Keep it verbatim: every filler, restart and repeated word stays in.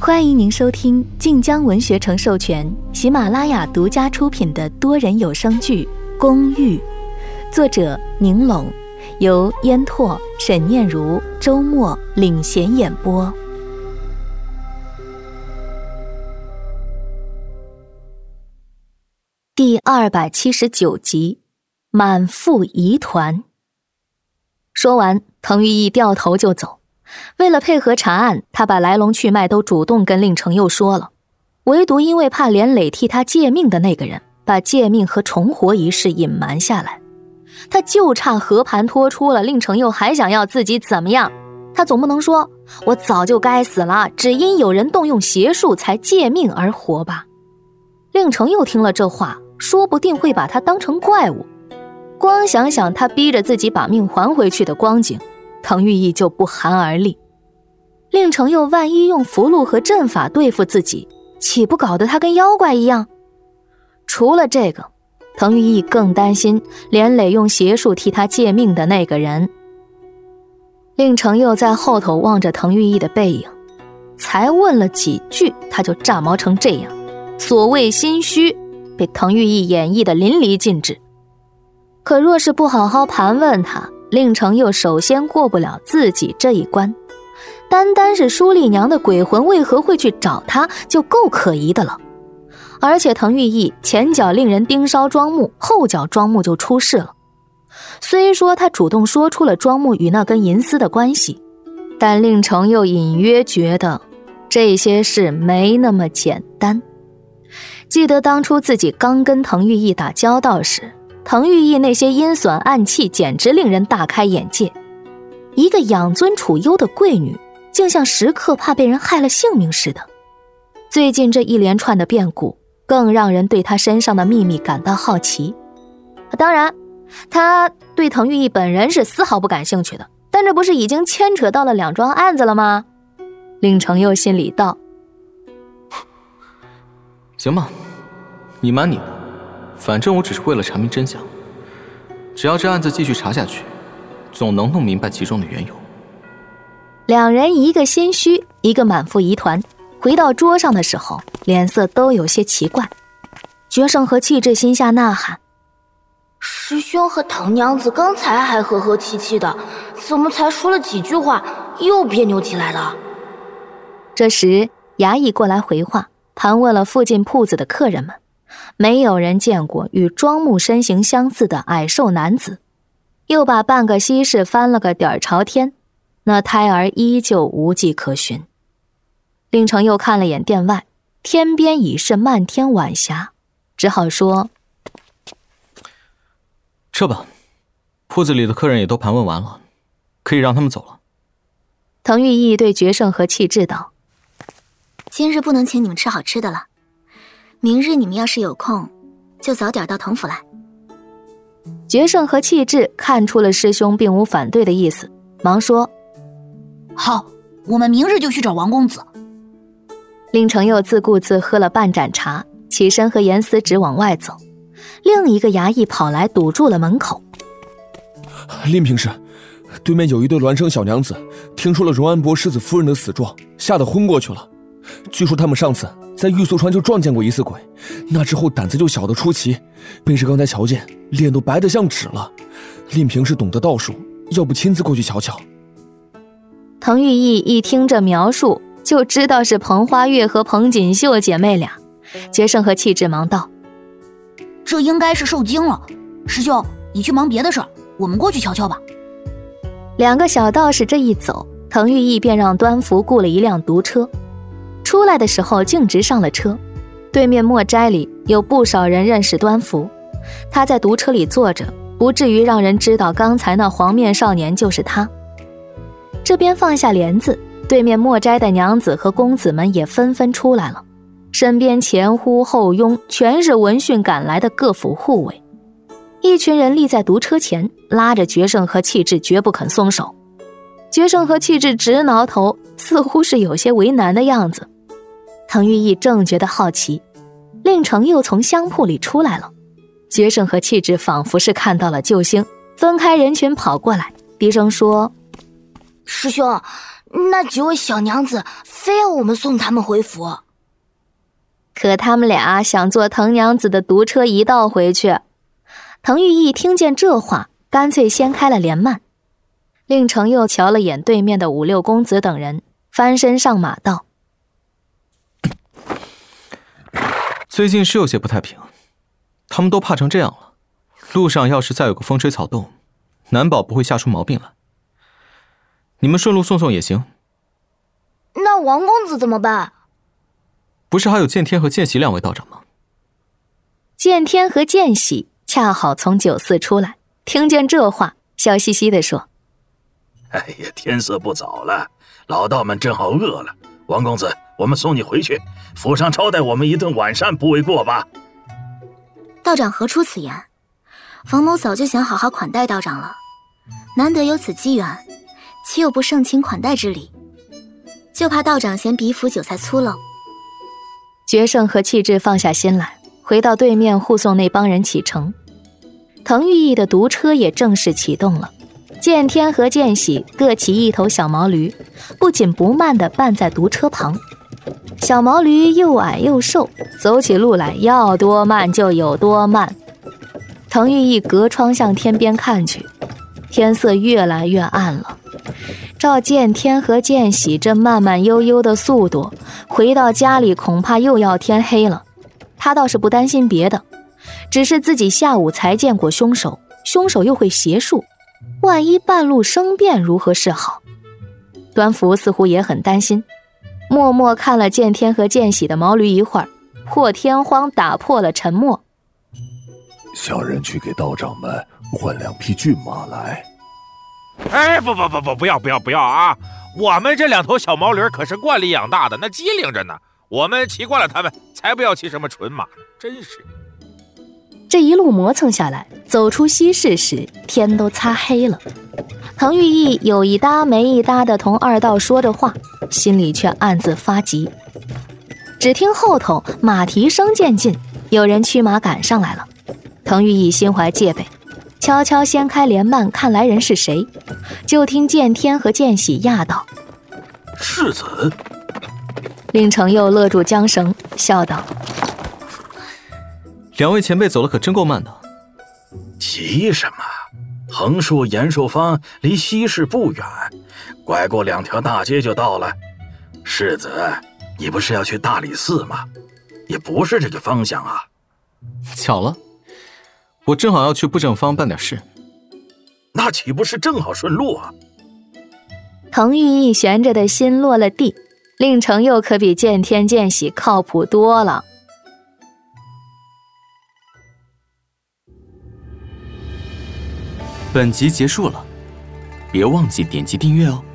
欢迎您收听晋江文学城授权、喜马拉雅独家出品的多人有声剧《公寓》，作者宁龙，由烟拓、沈念如、周末领衔演播。第二百七十九集，满腹疑团。说完，滕玉义掉头就走。为了配合查案，他把来龙去脉都主动跟令程佑说了，唯独因为怕连累替他借命的那个人把借命和重活一事隐瞒下来，他就差和盘托出了，令程佑还想要自己怎么样？他总不能说我早就该死了，只因有人动用邪术才借命而活吧？令程佑听了这话，说不定会把他当成怪物。光想想他逼着自己把命还回去的光景，滕玉义就不寒而栗。令程佑万一用符箓和阵法对付自己，岂不搞得他跟妖怪一样？除了这个，滕玉义更担心连累用邪术替他借命的那个人。令程佑在后头望着滕玉义的背影，才问了几句，他就炸毛成这样。所谓心虚，被滕玉义演绎得淋漓尽致。可若是不好好盘问他，令程佑首先过不了自己这一关。单单是舒丽娘的鬼魂为何会去找他，就够可疑的了。而且滕玉义前脚令人盯梢庄木，后脚庄木就出事了。虽说他主动说出了庄木与那根银丝的关系，但令程佑隐约觉得这些事没那么简单。记得当初自己刚跟滕玉义打交道时，滕玉义那些阴损暗器简直令人大开眼界。一个养尊处优的贵女，竟像时刻怕被人害了性命似的。最近这一连串的变故，更让人对她身上的秘密感到好奇。当然，他对滕玉义本人是丝毫不感兴趣的，但这不是已经牵扯到了两桩案子了吗？令程佑心里道： 行吧，你瞒你的，反正我只是为了查明真相。只要这案子继续查下去，总能弄明白其中的缘由。 两人一个心虚，一个满腹疑团，回到桌上的时候，脸色都有些奇怪。决胜和气质心下呐喊： 师兄和滕娘子刚才还和和气气的，怎么才说了几句话又别扭起来了？ 这时衙役过来回话，盘问了附近铺子的客人们，没有人见过与庄木身形相似的矮瘦男子，又把半个西市翻了个底儿朝天，那胎儿依旧无迹可寻。令程又看了眼店外，天边已是漫天晚霞，只好说： 撤吧，铺子里的客人也都盘问完了，可以让他们走了。 滕玉义对决胜和气质道： 今日不能请你们吃好吃的了，明日你们要是有空，就早点到滕府来。 决胜和气质看出了师兄并无反对的意思，忙说： 好，我们明日就去找王公子。 令程又自顾自喝了半盏茶，起身和严思直往外走。另一个衙役跑来堵住了门口。 令平氏，对面有一对孪生小娘子，听说了荣安伯世子夫人的死状，吓得昏过去了。据说他们上次在玉素川就撞见过一次鬼，那之后胆子就小得出奇，便是刚才瞧见，脸都白得像纸了。令平氏懂得道术，要不亲自过去瞧瞧？ 滕玉义一听这描述，就知道是彭花月和彭锦绣姐妹俩。决胜和气质忙道： 这应该是受惊了，师兄，你去忙别的事儿，我们过去瞧瞧吧。 两个小道士这一走，滕玉义便让端福雇了一辆独车。出来的时候径直上了车，对面墨斋里有不少人认识端福，他在独车里坐着，不至于让人知道刚才那黄面少年就是他。这边放下帘子，对面墨斋的娘子和公子们也纷纷出来了，身边前呼后拥，全是闻讯赶来的各府护卫。一群人立在独车前，拉着决胜和气质绝不肯松手。决胜和气质直挠头，似乎是有些为难的样子。滕玉义正觉得好奇，令程又从香铺里出来了。决胜和气质仿佛是看到了救星，分开人群跑过来，低声说： 师兄， 那几位小娘子非要我们送他们回府。 可他们俩想坐藤娘子的毒车一道回去。藤玉意听见这话，干脆掀开了帘幔。令程又瞧了眼对面的五六公子等人，翻身上马道： 最近是有些不太平，他们都怕成这样了，路上要是再有个风吹草动，难保不会吓出毛病来。你们顺路送送也行。 那王公子怎么办？ 不是还有剑天和剑喜两位道长吗？ 剑天和剑喜恰好从酒肆出来，听见这话，笑嘻嘻地说： 哎呀，天色不早了，老道们正好饿了。王公子，我们送你回去，府上招待我们一顿晚膳，不为过吧？ 道长何出此言？冯某早就想好好款待道长了，难得有此机缘，岂有不盛情款待之理？就怕道长嫌比府酒菜粗陋。 决胜和气质放下心来，回到对面护送那帮人启程。藤玉意的毒车也正式启动了。剑天和剑喜各骑一头小毛驴，不紧不慢地伴在毒车旁。小毛驴又矮又瘦，走起路来要多慢就有多慢。藤玉意隔窗向天边看去，天色越来越暗了。照剑天和剑喜这慢慢悠悠的速度，回到家里恐怕又要天黑了。他倒是不担心别的，只是自己下午才见过凶手，凶手又会邪术，万一半路生变如何是好？端福似乎也很担心，默默看了剑天和剑喜的毛驴一会儿，破天荒打破了沉默。 小人去给道长们换两匹骏马来。 哎，不不不不，不要不要不要啊！我们这两头小毛驴可是惯例养大的，那机灵着呢。我们骑惯了他们，才不要骑什么纯马呢，真是。 这一路磨蹭下来，走出西市时，天都擦黑了。藤玉意有一搭没一搭的同二道说着话，心里却暗自发急。只听后头马蹄声渐近，有人驱马赶上来了。藤玉意心怀戒备，悄悄掀开帘幔看来人是谁，就听剑天和剑喜讶道： 世子。 令程又勒住缰绳，笑道： 两位前辈走了可真够慢的。 急什么？横竖延寿坊离西市不远，拐过两条大街就到了。世子，你不是要去大理寺吗？也不是这个方向啊。 巧了，我正好要去布政坊办点事。 那岂不是正好顺路啊？ 藤玉意悬着的心落了地，令程又可比剑天剑喜靠谱多了。 本集结束了，别忘记点击订阅哦。